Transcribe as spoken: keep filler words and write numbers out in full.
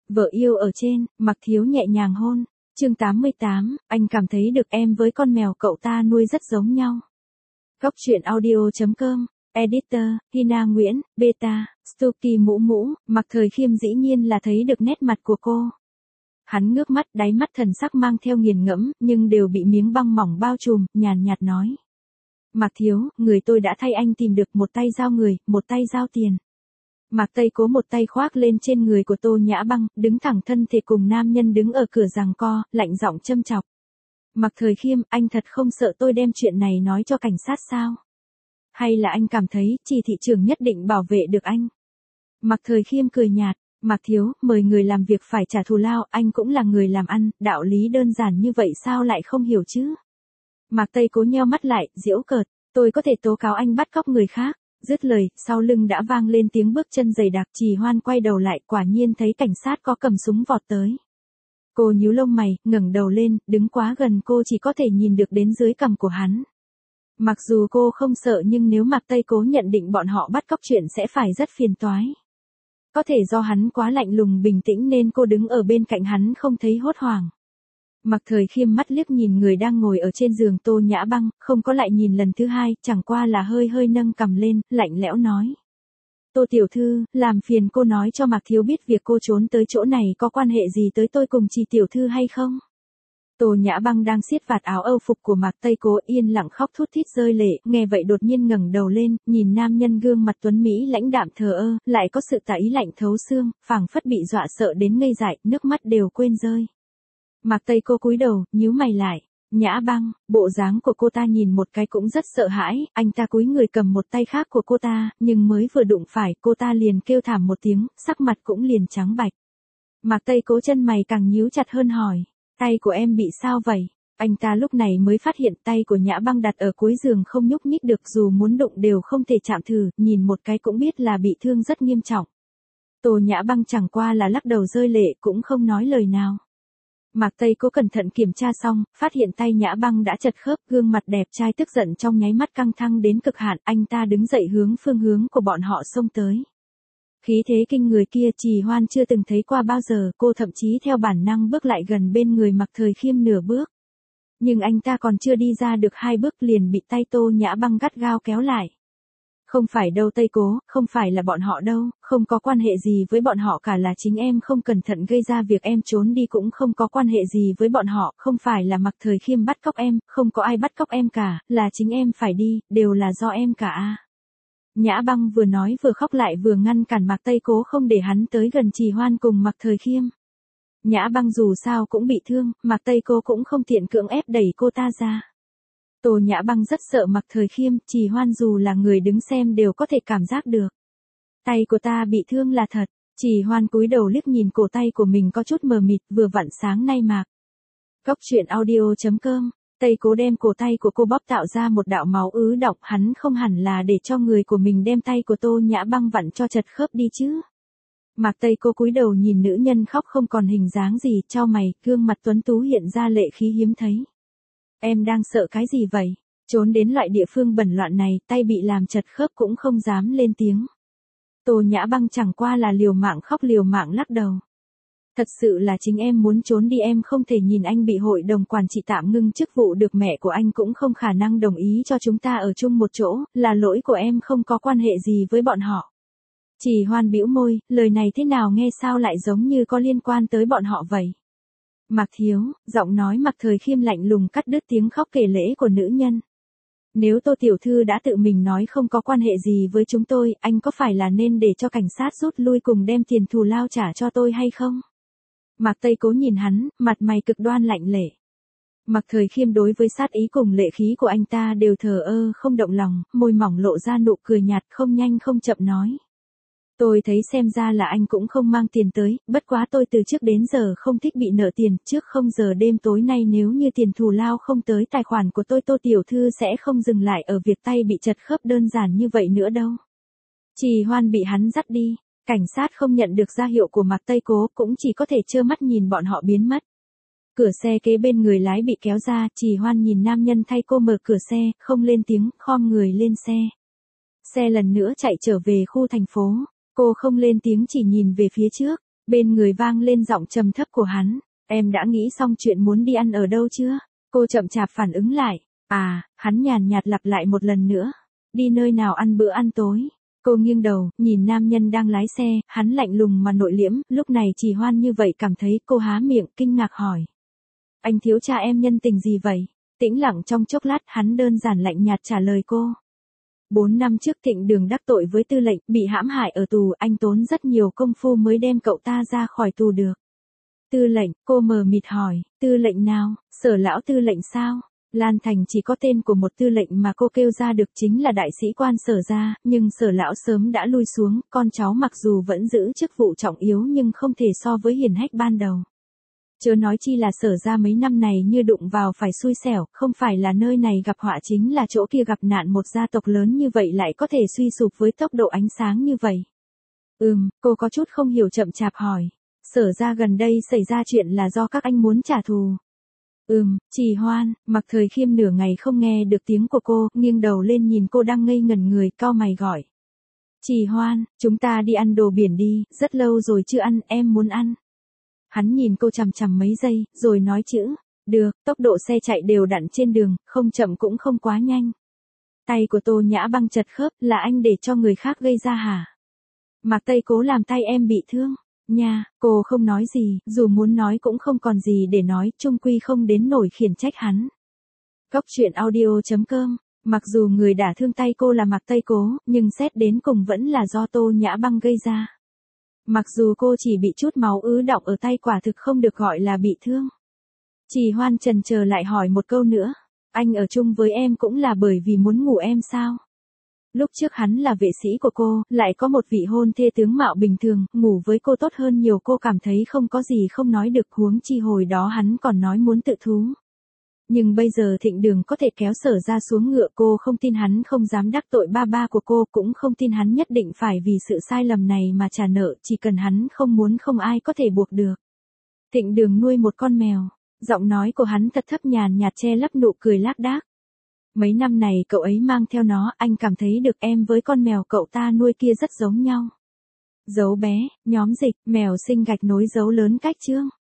Vợ yêu ở trên, Mạc Thiếu nhẹ nhàng hôn. Chương tám mươi tám, anh cảm thấy được em với con mèo cậu ta nuôi rất giống nhau. Góc truyện audio chấm com, Editor, Hina Nguyễn, Beta, Stucky Mũ Mũ, Mạc Thời Khiêm dĩ nhiên là thấy được nét mặt của cô. Hắn ngước mắt, đáy mắt thần sắc mang theo nghiền ngẫm, nhưng đều bị miếng băng mỏng bao trùm, nhàn nhạt nói. Mạc Thiếu, người tôi đã thay anh tìm được một tay giao người, một tay giao tiền. Mạc Tây Cố một tay khoác lên trên người của Tô Nhã Băng, đứng thẳng thân thể cùng nam nhân đứng ở cửa giằng co, lạnh giọng châm chọc. Mạc Thời Khiêm, anh thật không sợ tôi đem chuyện này nói cho cảnh sát sao? Hay là anh cảm thấy, chỉ thị trưởng nhất định bảo vệ được anh? Mạc Thời Khiêm cười nhạt, Mạc Thiếu, mời người làm việc phải trả thù lao, anh cũng là người làm ăn, đạo lý đơn giản như vậy sao lại không hiểu chứ? Mạc Tây Cố nheo mắt lại, giễu cợt, tôi có thể tố cáo anh bắt cóc người khác. Dứt lời, sau lưng đã vang lên tiếng bước chân dày đặc. Trì Hoan quay đầu lại, quả nhiên thấy cảnh sát có cầm súng vọt tới. Cô nhíu lông mày, ngẩng đầu lên, đứng quá gần cô chỉ có thể nhìn được đến dưới cằm của hắn. Mặc dù cô không sợ nhưng nếu Mạc Tây Cố nhận định bọn họ bắt cóc chuyện sẽ phải rất phiền toái. Có thể do hắn quá lạnh lùng bình tĩnh nên cô đứng ở bên cạnh hắn không thấy hốt hoảng. Mạc Thời Khiêm mắt liếc nhìn người đang ngồi ở trên giường Tô Nhã Băng, không có lại nhìn lần thứ hai, chẳng qua là hơi hơi nâng cằm lên, lạnh lẽo nói. Tô tiểu thư, làm phiền cô nói cho Mạc Thiếu biết việc cô trốn tới chỗ này có quan hệ gì tới tôi cùng Trì tiểu thư hay không? Tô Nhã Băng đang siết vạt áo âu phục của Mạc Tây Cố yên lặng khóc thút thít rơi lệ, nghe vậy đột nhiên ngẩng đầu lên, nhìn nam nhân gương mặt tuấn Mỹ lãnh đạm thờ ơ, lại có sự tà ý lạnh thấu xương, phảng phất bị dọa sợ đến ngây dại, nước mắt đều quên rơi. Mạc Tây Cố cúi đầu, nhíu mày lại. Nhã Băng, bộ dáng của cô ta nhìn một cái cũng rất sợ hãi, anh ta cúi người cầm một tay khác của cô ta, nhưng mới vừa đụng phải, cô ta liền kêu thảm một tiếng, sắc mặt cũng liền trắng bạch. Mạc Tây Cố chân mày càng nhíu chặt hơn hỏi, tay của em bị sao vậy? Anh ta lúc này mới phát hiện tay của Nhã Băng đặt ở cuối giường không nhúc nhích được, dù muốn đụng đều không thể chạm thử, nhìn một cái cũng biết là bị thương rất nghiêm trọng. Tô Nhã Băng chẳng qua là lắc đầu rơi lệ cũng không nói lời nào. Mạc Tây Cố cẩn thận kiểm tra xong, phát hiện tay Nhã Băng đã chật khớp, gương mặt đẹp trai tức giận trong nháy mắt căng thẳng đến cực hạn, anh ta đứng dậy hướng phương hướng của bọn họ xông tới. Khí thế kinh người kia Trì Hoan chưa từng thấy qua bao giờ, cô thậm chí theo bản năng bước lại gần bên người Mạc Thời Khiêm nửa bước. Nhưng anh ta còn chưa đi ra được hai bước liền bị tay Tô Nhã Băng gắt gao kéo lại. Không phải đâu Tây Cố, không phải là bọn họ đâu, không có quan hệ gì với bọn họ cả, là chính em không cẩn thận gây ra việc em trốn đi, cũng không có quan hệ gì với bọn họ, không phải là Mạc Thời Khiêm bắt cóc em, không có ai bắt cóc em cả, là chính em phải đi, đều là do em cả a. Nhã Băng vừa nói vừa khóc lại vừa ngăn cản Mạc Tây Cố không để hắn tới gần Trì Hoan cùng Mạc Thời Khiêm. Nhã Băng dù sao cũng bị thương, Mạc Tây Cố cũng không tiện cưỡng ép đẩy cô ta ra. Tô Nhã Băng rất sợ Mạc Thời Khiêm, Trì Hoan dù là người đứng xem đều có thể cảm giác được. Tay của ta bị thương là thật, Trì Hoan cúi đầu liếc nhìn cổ tay của mình có chút mờ mịt, vừa vặn sáng nay Mạc. Góc truyện audio chấm com, Tây Cố đem cổ tay của cô bóp tạo ra một đạo máu ứ đọng, hắn không hẳn là để cho người của mình đem tay của Tô Nhã Băng vặn cho chật khớp đi chứ. Mạc Tây Cố cúi đầu nhìn nữ nhân khóc không còn hình dáng gì, chau mày, gương mặt tuấn tú hiện ra lệ khí hiếm thấy. Em đang sợ cái gì vậy? Trốn đến loại địa phương bẩn loạn này, tay bị làm chật khớp cũng không dám lên tiếng. Tô Nhã Băng chẳng qua là liều mạng khóc liều mạng lắc đầu. Thật sự là chính em muốn trốn đi, em không thể nhìn anh bị hội đồng quản trị tạm ngưng chức vụ được, mẹ của anh cũng không khả năng đồng ý cho chúng ta ở chung một chỗ, là lỗi của em, không có quan hệ gì với bọn họ. Trì Hoan bĩu môi, lời này thế nào nghe sao lại giống như có liên quan tới bọn họ vậy? Mạc Thiếu, giọng nói Mạc Thời Khiêm lạnh lùng cắt đứt tiếng khóc kể lể của nữ nhân. Nếu Tô tiểu thư đã tự mình nói không có quan hệ gì với chúng tôi, anh có phải là nên để cho cảnh sát rút lui cùng đem tiền thù lao trả cho tôi hay không? Mạc Tây Cố nhìn hắn, mặt mày cực đoan lạnh lệ. Mạc Thời Khiêm đối với sát ý cùng lệ khí của anh ta đều thờ ơ không động lòng, môi mỏng lộ ra nụ cười nhạt, không nhanh không chậm nói. Tôi thấy xem ra là anh cũng không mang tiền tới, bất quá tôi từ trước đến giờ không thích bị nợ tiền, trước không giờ đêm tối nay nếu như tiền thù lao không tới tài khoản của tôi, Tô tiểu thư sẽ không dừng lại ở việc tay bị chật khớp đơn giản như vậy nữa đâu. Trì Hoan bị hắn dắt đi, cảnh sát không nhận được ra hiệu của Mạc Tây Cố, cũng chỉ có thể trơ mắt nhìn bọn họ biến mất. Cửa xe kế bên người lái bị kéo ra, Trì Hoan nhìn nam nhân thay cô mở cửa xe, không lên tiếng, khom người lên xe. Xe lần nữa chạy trở về khu thành phố. Cô không lên tiếng chỉ nhìn về phía trước, Bên người vang lên giọng trầm thấp của hắn, em đã nghĩ xong chuyện muốn đi ăn ở đâu chưa? Cô chậm chạp phản ứng lại, à, hắn nhàn nhạt lặp lại một lần nữa, đi nơi nào ăn bữa ăn tối? Cô nghiêng đầu, nhìn nam nhân đang lái xe, hắn lạnh lùng mà nội liễm, lúc này Trì Hoan như vậy cảm thấy cô há miệng, kinh ngạc hỏi. Anh thiếu cha em nhân tình gì vậy? Tĩnh lặng trong chốc lát hắn đơn giản lạnh nhạt trả lời cô. Bốn năm trước Thịnh Đường đắc tội với Tư lệnh, bị hãm hại ở tù, anh tốn rất nhiều công phu mới đem cậu ta ra khỏi tù được. Tư lệnh, cô mờ mịt hỏi, tư lệnh nào, Sở lão tư lệnh sao? Lan Thành chỉ có tên của một tư lệnh mà cô kêu ra được chính là đại sĩ quan Sở gia, nhưng Sở lão sớm đã lui xuống, con cháu mặc dù vẫn giữ chức vụ trọng yếu nhưng không thể so với hiển hách ban đầu. Chớ nói chi là Sở gia mấy năm này như đụng vào phải xui xẻo, không phải là nơi này gặp họa chính là chỗ kia gặp nạn, một gia tộc lớn như vậy lại có thể suy sụp với tốc độ ánh sáng như vậy. Ừm, cô có chút không hiểu chậm chạp hỏi. Sở gia gần đây xảy ra chuyện là do các anh muốn trả thù. Ừm, Trì Hoan, Mặc Thời Khiêm nửa ngày không nghe được tiếng của cô, nghiêng đầu lên nhìn cô đang ngây ngẩn người, cau mày gọi. Trì Hoan, chúng ta đi ăn đồ biển đi, rất lâu rồi chưa ăn, em muốn ăn. Hắn nhìn cô chằm chằm mấy giây, rồi nói chữ, được, tốc độ xe chạy đều đặn trên đường, không chậm cũng không quá nhanh. Tay của Tô Nhã Băng chật khớp, là anh để cho người khác gây ra hả? Mạc Tây Cố làm tay em bị thương. Nha, cô không nói gì, dù muốn nói cũng không còn gì để nói, chung quy không đến nổi khiển trách hắn. Góc truyện audio chấm com, mặc dù người đả thương tay cô là Mạc Tây Cố, nhưng xét đến cùng vẫn là do Tô Nhã Băng gây ra. Mặc dù cô chỉ bị chút máu ứ đọng ở tay, quả thực không được gọi là bị thương. Trì Hoan chần chờ lại hỏi một câu nữa, anh ở chung với em cũng là bởi vì muốn ngủ em sao? Lúc trước hắn là vệ sĩ của cô, lại có một vị hôn thê tướng mạo bình thường, ngủ với cô tốt hơn nhiều, cô cảm thấy không có gì không nói được, huống chi hồi đó hắn còn nói muốn tự thú. Nhưng bây giờ Thịnh Đường có thể kéo Sở ra xuống ngựa, cô không tin hắn không dám đắc tội ba ba của cô, cũng không tin hắn nhất định phải vì sự sai lầm này mà trả nợ, chỉ cần hắn không muốn không ai có thể buộc được. Thịnh Đường nuôi một con mèo, giọng nói của hắn thật thấp nhàn nhạt che lấp nụ cười lác đác. Mấy năm này cậu ấy mang theo nó, anh cảm thấy được em với con mèo cậu ta nuôi kia rất giống nhau. Dấu bé, nhóm dịch, mèo sinh gạch nối dấu lớn cách chương.